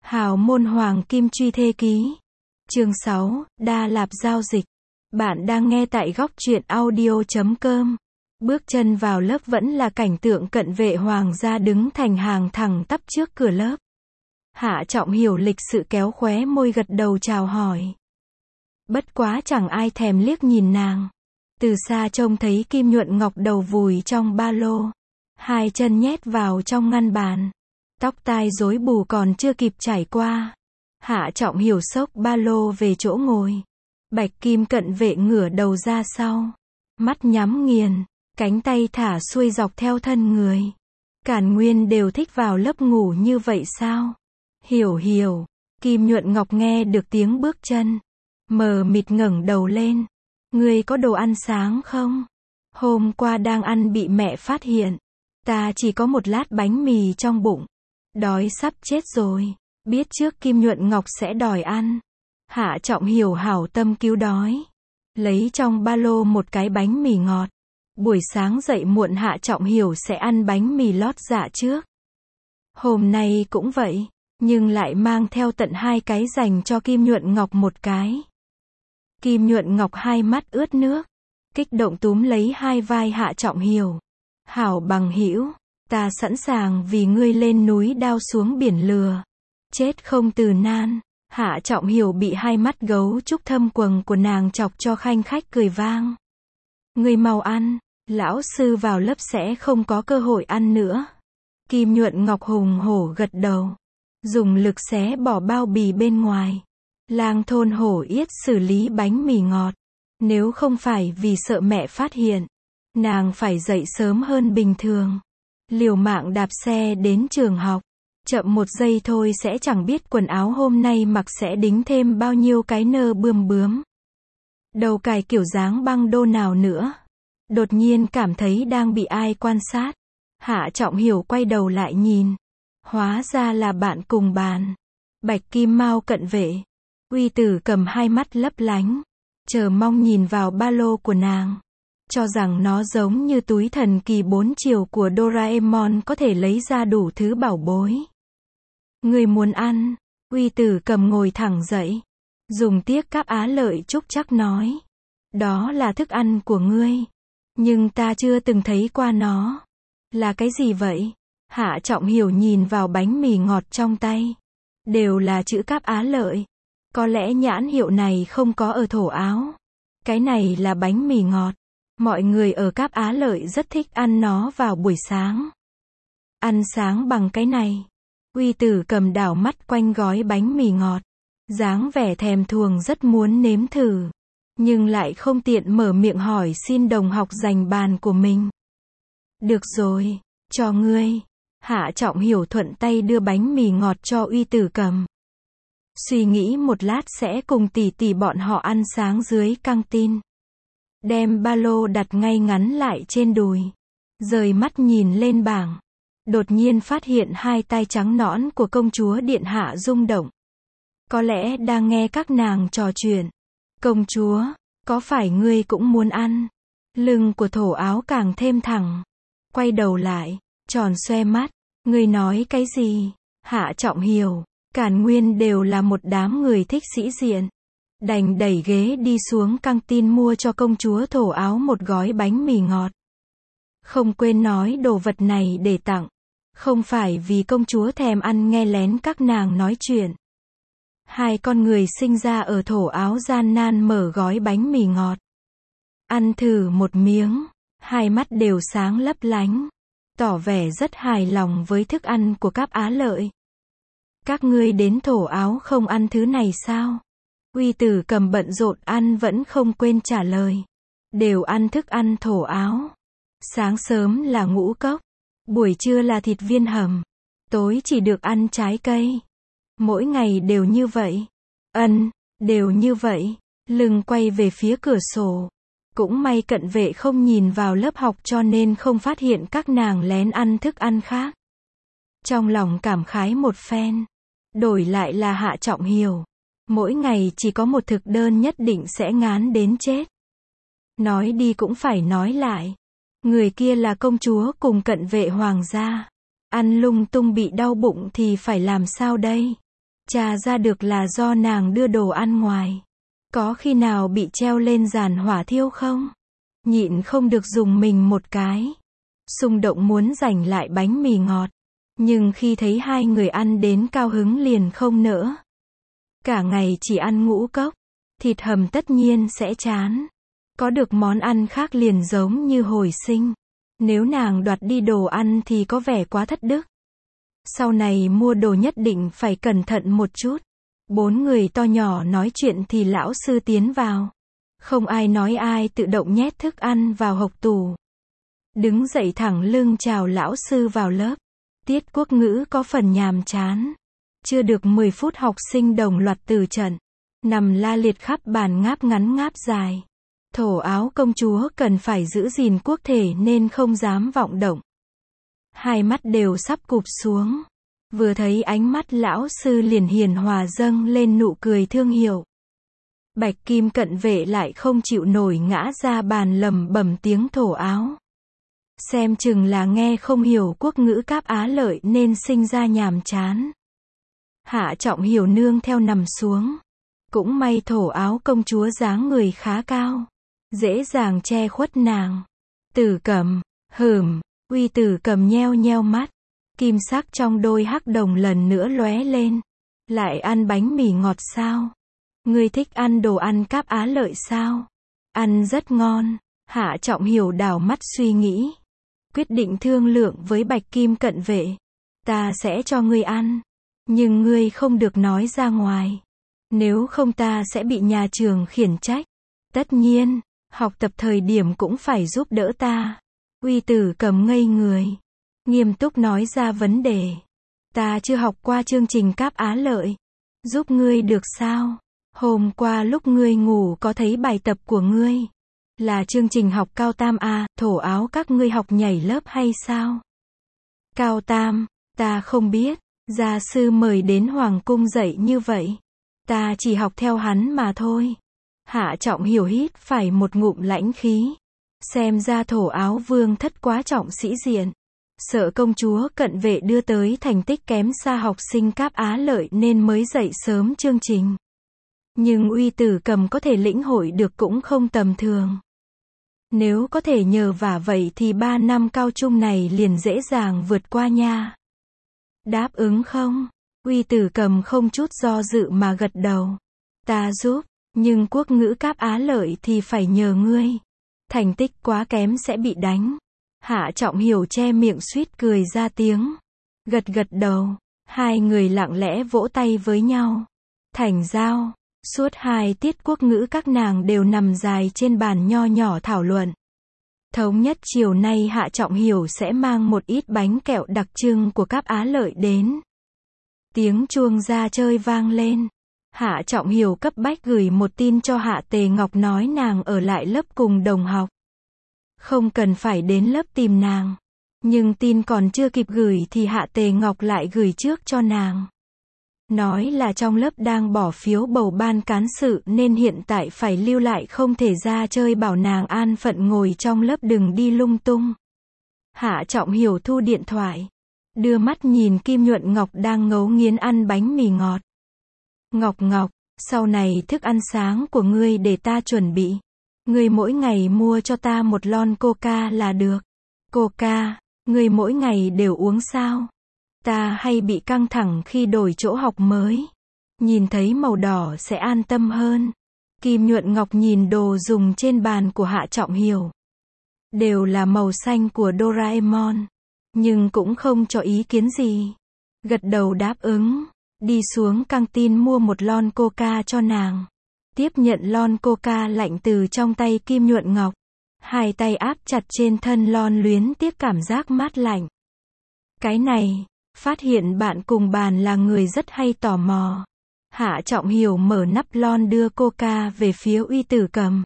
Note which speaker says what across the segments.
Speaker 1: Hào môn hoàng kim truy thê ký. Chương 6, Đa Lạp giao dịch. Bạn đang nghe tại góc truyện audio.com. Bước chân vào lớp vẫn là cảnh tượng cận vệ hoàng gia đứng thành hàng thẳng tắp trước cửa lớp. Hạ Trọng Hiểu lịch sự kéo khóe môi gật đầu chào hỏi. Bất quá chẳng ai thèm liếc nhìn nàng. Từ xa trông thấy Kim Nhuận Ngọc đầu vùi trong ba lô, hai chân nhét vào trong ngăn bàn, tóc tai rối bù còn chưa kịp trải qua. Hạ Trọng Hiểu xốc ba lô về chỗ ngồi. Bạch Kim cận vệ ngửa đầu ra sau, mắt nhắm nghiền, cánh tay thả xuôi dọc theo thân người. Càn Nguyên đều thích vào lớp ngủ như vậy sao? Hiểu. Kim Nhuận Ngọc nghe được tiếng bước chân, mờ mịt ngẩng đầu lên. Ngươi có đồ ăn sáng không? Hôm qua đang ăn bị mẹ phát hiện. Ta chỉ có một lát bánh mì trong bụng. Đói sắp chết rồi. Biết trước Kim Nhuận Ngọc sẽ đòi ăn. Hạ Trọng Hiểu hảo tâm cứu đói. Lấy trong ba lô một cái bánh mì ngọt. Buổi sáng dậy muộn Hạ Trọng Hiểu sẽ ăn bánh mì lót dạ trước. Hôm nay cũng vậy, nhưng lại mang theo tận 2 cái dành cho Kim Nhuận Ngọc một cái. Kim Nhuận Ngọc hai mắt ướt nước, kích động túm lấy hai vai Hạ Trọng Hiểu. Hảo bằng hữu, ta sẵn sàng vì ngươi lên núi đao xuống biển lừa. Chết không từ nan. Hạ Trọng Hiểu bị hai mắt gấu trúc thâm quầng của nàng chọc cho khanh khách cười vang. Ngươi mau ăn, lão sư vào lớp sẽ không có cơ hội ăn nữa. Kim Nhuận Ngọc hùng hổ gật đầu, dùng lực xé bỏ bao bì bên ngoài. Lang thôn hổ yết xử lý bánh mì ngọt. Nếu không phải vì sợ mẹ phát hiện, nàng phải dậy sớm hơn bình thường. Liều mạng đạp xe đến trường học. Chậm 1 giây thôi sẽ chẳng biết quần áo hôm nay mặc sẽ đính thêm bao nhiêu cái nơ bươm bướm. Đầu cài kiểu dáng băng đô nào nữa. Đột nhiên cảm thấy đang bị ai quan sát. Hạ Trọng Hiểu quay đầu lại nhìn. Hóa ra là bạn cùng bàn. Bạch Kim Mao cận vệ. Uy Tử cầm hai mắt lấp lánh, chờ mong nhìn vào ba lô của nàng, cho rằng nó giống như túi thần kỳ 4 chiều của Doraemon có thể lấy ra đủ thứ bảo bối. Ngươi muốn ăn? Uy Tử cầm ngồi thẳng dậy, dùng tiếc cáp Á Lợi trúc chắc nói. Đó là thức ăn của ngươi, nhưng ta chưa từng thấy qua nó. Là cái gì vậy? Hạ Trọng Hiểu nhìn vào bánh mì ngọt trong tay. Đều là chữ cáp Á Lợi. Có lẽ nhãn hiệu này không có ở Thổ Áo. Cái này là bánh mì ngọt. Mọi người ở Cáp Á Lợi rất thích ăn nó vào buổi sáng. Ăn sáng bằng cái này. Uy Tử cầm đảo mắt quanh gói bánh mì ngọt. Dáng vẻ thèm thuồng rất muốn nếm thử. Nhưng lại không tiện mở miệng hỏi xin đồng học giành bàn của mình. Được rồi, cho ngươi. Hạ Trọng Hiểu thuận tay đưa bánh mì ngọt cho Uy Tử cầm. Suy nghĩ một lát sẽ cùng tỷ tỷ bọn họ ăn sáng dưới căng tin. Đem ba lô đặt ngay ngắn lại trên đùi. Rời mắt nhìn lên bảng. Đột nhiên phát hiện hai tay trắng nõn của công chúa điện hạ rung động. Có lẽ đang nghe các nàng trò chuyện. Công chúa, có phải ngươi cũng muốn ăn? Lưng của Thổ Áo càng thêm thẳng. Quay đầu lại, tròn xoe mắt. Ngươi nói cái gì? Hạ Trọng Hiểu. Càn Nguyên đều là một đám người thích sĩ diện. Đành đẩy ghế đi xuống căng tin mua cho công chúa Thổ Áo một gói bánh mì ngọt. Không quên nói đồ vật này để tặng. Không phải vì công chúa thèm ăn nghe lén các nàng nói chuyện. Hai con người sinh ra ở Thổ Áo gian nan mở gói bánh mì ngọt. Ăn thử một miếng. Hai mắt đều sáng lấp lánh. Tỏ vẻ rất hài lòng với thức ăn của Cáp Á Lợi. Các ngươi đến Thổ Áo không ăn thứ này sao? Uy Tử cầm bận rộn ăn vẫn không quên trả lời. Đều ăn thức ăn Thổ Áo. Sáng sớm là ngũ cốc. Buổi trưa là thịt viên hầm. Tối chỉ được ăn trái cây. Mỗi ngày đều như vậy. Đều như vậy. Lưng quay về phía cửa sổ. Cũng may cận vệ không nhìn vào lớp học cho nên không phát hiện các nàng lén ăn thức ăn khác. Trong lòng cảm khái một phen. Đổi lại là Hạ Trọng Hiểu. Mỗi ngày chỉ có một thực đơn nhất định sẽ ngán đến chết. Nói đi cũng phải nói lại. Người kia là công chúa cùng cận vệ hoàng gia. Ăn lung tung bị đau bụng thì phải làm sao đây? Tra ra được là do nàng đưa đồ ăn ngoài. Có khi nào bị treo lên giàn hỏa thiêu không? Nhịn không được dùng mình một cái. Xung động muốn giành lại bánh mì ngọt. Nhưng khi thấy hai người ăn đến cao hứng liền không nỡ. Cả ngày chỉ ăn ngũ cốc. Thịt hầm tất nhiên sẽ chán. Có được món ăn khác liền giống như hồi sinh. Nếu nàng đoạt đi đồ ăn thì có vẻ quá thất đức. Sau này mua đồ nhất định phải cẩn thận một chút. 4 người to nhỏ nói chuyện thì lão sư tiến vào. Không ai nói ai tự động nhét thức ăn vào hộc tủ. Đứng dậy thẳng lưng chào lão sư vào lớp. Tiết quốc ngữ có phần nhàm chán. Chưa được 10 phút học sinh đồng loạt từ trận. Nằm la liệt khắp bàn ngáp ngắn ngáp dài. Thổ áo công chúa cần phải giữ gìn quốc thể nên không dám vọng động. Hai mắt đều sắp cụp xuống. Vừa thấy ánh mắt lão sư liền hiền hòa dâng lên nụ cười thương hiểu. Bạch Kim cận vệ lại không chịu nổi ngã ra bàn lầm bầm tiếng thổ áo. Xem chừng là nghe không hiểu quốc ngữ Cáp Á Lợi nên sinh ra nhàm chán. Hạ Trọng Hiểu nương theo nằm xuống. Cũng may thổ áo công chúa dáng người khá cao. Dễ dàng che khuất nàng. Tử Cầm, Uy Tử Cầm nheo nheo mắt. Kim sắc trong đôi hắc đồng lần nữa lóe lên. Lại ăn bánh mì ngọt sao? Ngươi thích ăn đồ ăn Cáp Á Lợi sao? Ăn rất ngon. Hạ Trọng Hiểu đảo mắt suy nghĩ. Quyết định thương lượng với Bạch Kim cận vệ. Ta sẽ cho ngươi ăn. Nhưng ngươi không được nói ra ngoài. Nếu không ta sẽ bị nhà trường khiển trách. Tất nhiên, học tập thời điểm cũng phải giúp đỡ ta. Uy Tử Cầm ngây người. Nghiêm túc nói ra vấn đề. Ta chưa học qua chương trình Cáp Á Lợi. Giúp ngươi được sao? Hôm qua lúc ngươi ngủ có thấy bài tập của ngươi? Là chương trình học cao tam à, thổ áo các ngươi học nhảy lớp hay sao? Cao tam, ta không biết. Gia sư mời đến hoàng cung dạy như vậy. Ta chỉ học theo hắn mà thôi. Hạ Trọng Hiểu hít phải một ngụm lãnh khí. Xem ra thổ áo vương thất quá trọng sĩ diện. Sợ công chúa cận vệ đưa tới thành tích kém xa học sinh Cáp Á Lợi nên mới dạy sớm chương trình. Nhưng Uy Tử Cầm có thể lĩnh hội được cũng không tầm thường. Nếu có thể nhờ vả vậy thì 3 năm cao trung này liền dễ dàng vượt qua nha. Đáp ứng không? Uy Tử Cầm không chút do dự mà gật đầu. Ta giúp, nhưng quốc ngữ Cáp Á Lợi thì phải nhờ ngươi. Thành tích quá kém sẽ bị đánh. Hạ Trọng Hiểu che miệng suýt cười ra tiếng. Gật gật đầu. Hai người lặng lẽ vỗ tay với nhau. Thành giao. Suốt 2 tiết quốc ngữ các nàng đều nằm dài trên bàn nho nhỏ thảo luận. Thống nhất chiều nay Hạ Trọng Hiểu sẽ mang một ít bánh kẹo đặc trưng của Cáp Á Lợi đến. Tiếng chuông ra chơi vang lên. Hạ Trọng Hiểu cấp bách gửi một tin cho Hạ Tề Ngọc nói nàng ở lại lớp cùng đồng học. Không cần phải đến lớp tìm nàng. Nhưng tin còn chưa kịp gửi thì Hạ Tề Ngọc lại gửi trước cho nàng. Nói là trong lớp đang bỏ phiếu bầu ban cán sự nên hiện tại phải lưu lại không thể ra chơi, bảo nàng an phận ngồi trong lớp đừng đi lung tung. Hạ Trọng Hiểu thu điện thoại. Đưa mắt nhìn Kim Nhuận Ngọc đang ngấu nghiến ăn bánh mì ngọt. Ngọc Ngọc, sau này thức ăn sáng của ngươi để ta chuẩn bị. Ngươi mỗi ngày mua cho ta một lon coca là được. Coca, ngươi mỗi ngày đều uống sao? Ta hay bị căng thẳng khi đổi chỗ học mới. Nhìn thấy màu đỏ sẽ an tâm hơn. Kim Nhuận Ngọc nhìn đồ dùng trên bàn của Hạ Trọng Hiểu. Đều là màu xanh của Doraemon. Nhưng cũng không cho ý kiến gì. Gật đầu đáp ứng. Đi xuống căng tin mua một lon coca cho nàng. Tiếp nhận lon coca lạnh từ trong tay Kim Nhuận Ngọc. Hai tay áp chặt trên thân lon luyến tiếc cảm giác mát lạnh. Cái này, phát hiện bạn cùng bàn là người rất hay tò mò. Hạ Trọng Hiểu mở nắp lon đưa coca về phía Uy Tử Cầm.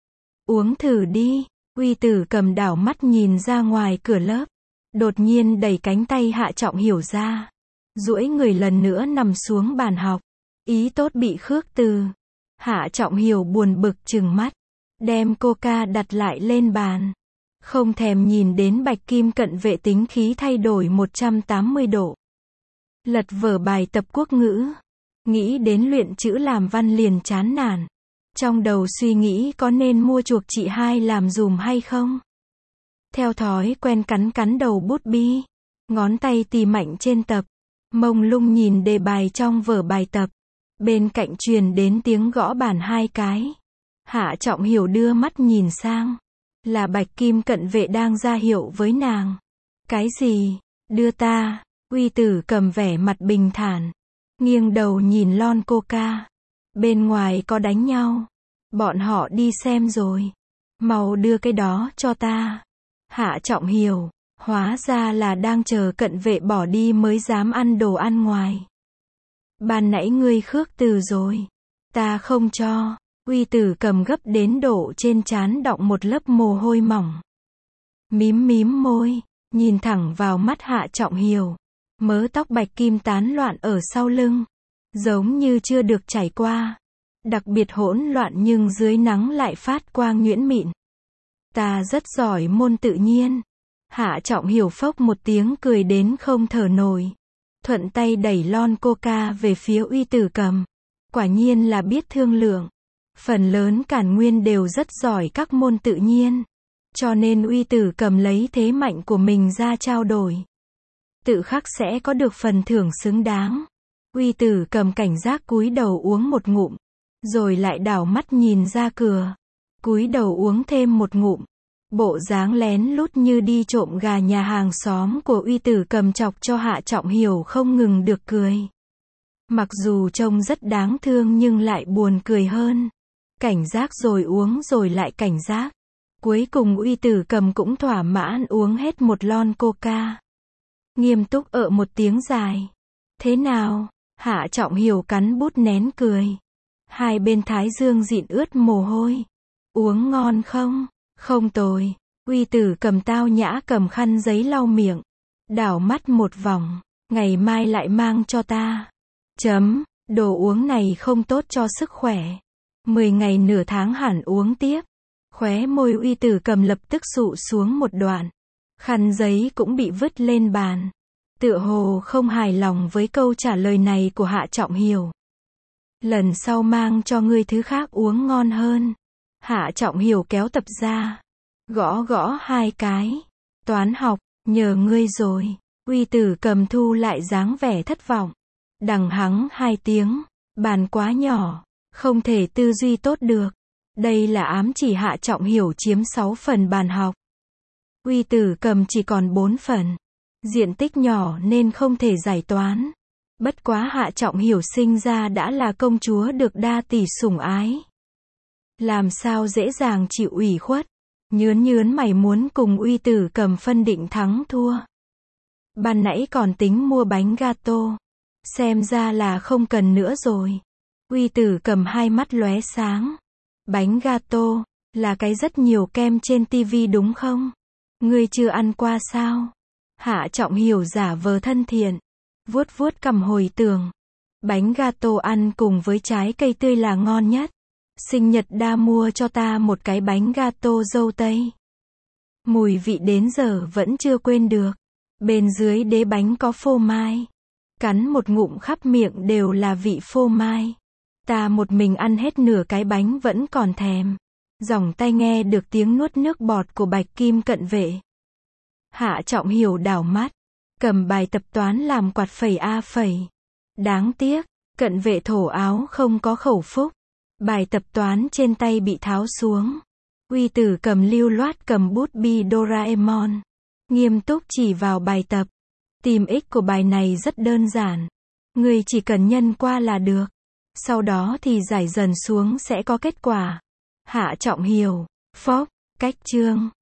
Speaker 1: Uống thử đi. Uy Tử Cầm đảo mắt nhìn ra ngoài cửa lớp. Đột nhiên đẩy cánh tay Hạ Trọng Hiểu ra. Duỗi người lần nữa nằm xuống bàn học. Ý tốt bị khước từ. Hạ Trọng Hiểu buồn bực trừng mắt. Đem coca đặt lại lên bàn. Không thèm nhìn đến Bạch Kim cận vệ tính khí thay đổi 180 độ. Lật vở bài tập quốc ngữ. Nghĩ đến luyện chữ làm văn liền chán nản. Trong đầu suy nghĩ có nên mua chuộc chị hai làm dùm hay không. Theo thói quen cắn cắn đầu bút bi. Ngón tay tì mạnh trên tập. Mông lung nhìn đề bài trong vở bài tập. Bên cạnh truyền đến tiếng gõ bàn 2 cái. Hạ Trọng Hiểu đưa mắt nhìn sang. Là Bạch Kim cận vệ đang ra hiệu với nàng. Cái gì? Đưa ta. Uy Tử Cầm vẻ mặt bình thản. Nghiêng đầu nhìn lon coca. Bên ngoài có đánh nhau. Bọn họ đi xem rồi. Mau đưa cái đó cho ta. Hạ Trọng Hiểu. Hóa ra là đang chờ cận vệ bỏ đi mới dám ăn đồ ăn ngoài. Ban nãy ngươi khước từ rồi. Ta không cho. Uy Tử Cầm gấp đến độ trên trán đọng một lớp mồ hôi mỏng. Mím môi, nhìn thẳng vào mắt Hạ Trọng Hiểu. Mớ tóc bạch kim tán loạn ở sau lưng. Giống như chưa được chảy qua. Đặc biệt hỗn loạn nhưng dưới nắng lại phát quang nhuyễn mịn. Ta rất giỏi môn tự nhiên. Hạ Trọng Hiểu phốc một tiếng cười đến không thở nổi. Thuận tay đẩy lon coca về phía Uy Tử Cầm. Quả nhiên là biết thương lượng. Phần lớn Càn Nguyên đều rất giỏi các môn tự nhiên. Cho nên Uy Tử Cầm lấy thế mạnh của mình ra trao đổi. Tự khắc sẽ có được phần thưởng xứng đáng. Uy Tử Cầm cảnh giác cúi đầu uống một ngụm. Rồi lại đảo mắt nhìn ra cửa. Cúi đầu uống thêm một ngụm. Bộ dáng lén lút như đi trộm gà nhà hàng xóm của Uy Tử Cầm chọc cho Hạ Trọng Hiểu không ngừng được cười. Mặc dù trông rất đáng thương nhưng lại buồn cười hơn. Cảnh giác rồi uống rồi lại cảnh giác. Cuối cùng Uy Tử Cầm cũng thỏa mãn uống hết một lon coca. Nghiêm túc một tiếng dài. Thế nào? Hạ Trọng Hiểu cắn bút nén cười. Hai bên thái dương dịn ướt mồ hôi. Uống ngon không? Không tồi. Uy Tử Cầm tao nhã cầm khăn giấy lau miệng. Đảo mắt một vòng. Ngày mai lại mang cho ta. Đồ uống này không tốt cho sức khỏe. 10 ngày nửa tháng hẳn uống tiếp. Khóe môi Uy Tử Cầm lập tức sụ xuống một đoạn. Khăn giấy cũng bị vứt lên bàn. Tựa hồ không hài lòng với câu trả lời này của Hạ Trọng Hiểu. Lần sau mang cho ngươi thứ khác uống ngon hơn. Hạ Trọng Hiểu kéo tập ra. Gõ 2 cái. Toán học, nhờ ngươi rồi. Uy Tử Cầm thu lại dáng vẻ thất vọng. Đằng hắng 2 tiếng. Bàn quá nhỏ. Không thể tư duy tốt được. Đây là ám chỉ Hạ Trọng Hiểu chiếm 6 phần bàn học. Uy Tử Cầm chỉ còn 4 phần. Diện tích nhỏ nên không thể giải toán. Bất quá Hạ Trọng Hiểu sinh ra đã là công chúa được đa tỷ sủng ái. Làm sao dễ dàng chịu ủy khuất. Nhớn mày muốn cùng Uy Tử Cầm phân định thắng thua. Ban nãy còn tính mua bánh gato. Xem ra là không cần nữa rồi. Uy Tử Cầm hai mắt lóe sáng. Bánh gato, là cái rất nhiều kem trên tivi đúng không? Ngươi chưa ăn qua sao? Hạ Trọng Hiểu giả vờ thân thiện. Vuốt cằm hồi tưởng. Bánh gato ăn cùng với trái cây tươi là ngon nhất. Sinh nhật đa mua cho ta một cái bánh gato dâu tây. Mùi vị đến giờ vẫn chưa quên được. Bên dưới đế bánh có phô mai. Cắn một ngụm khắp miệng đều là vị phô mai. Ta một mình ăn hết nửa cái bánh vẫn còn thèm. Dòng tai nghe được tiếng nuốt nước bọt của Bạch Kim cận vệ. Hạ Trọng Hiểu đảo mắt. Cầm bài tập toán làm quạt phẩy a phẩy. Đáng tiếc, cận vệ thổ áo không có khẩu phúc. Bài tập toán trên tay bị tháo xuống. Uy Tử Cầm lưu loát cầm bút bi Doraemon. Nghiêm túc chỉ vào bài tập. Tìm x của bài này rất đơn giản. Người chỉ cần nhân qua là được. Sau đó thì giải dần xuống sẽ có kết quả. Hạ Trọng Hiểu. Phốc. Cách chương.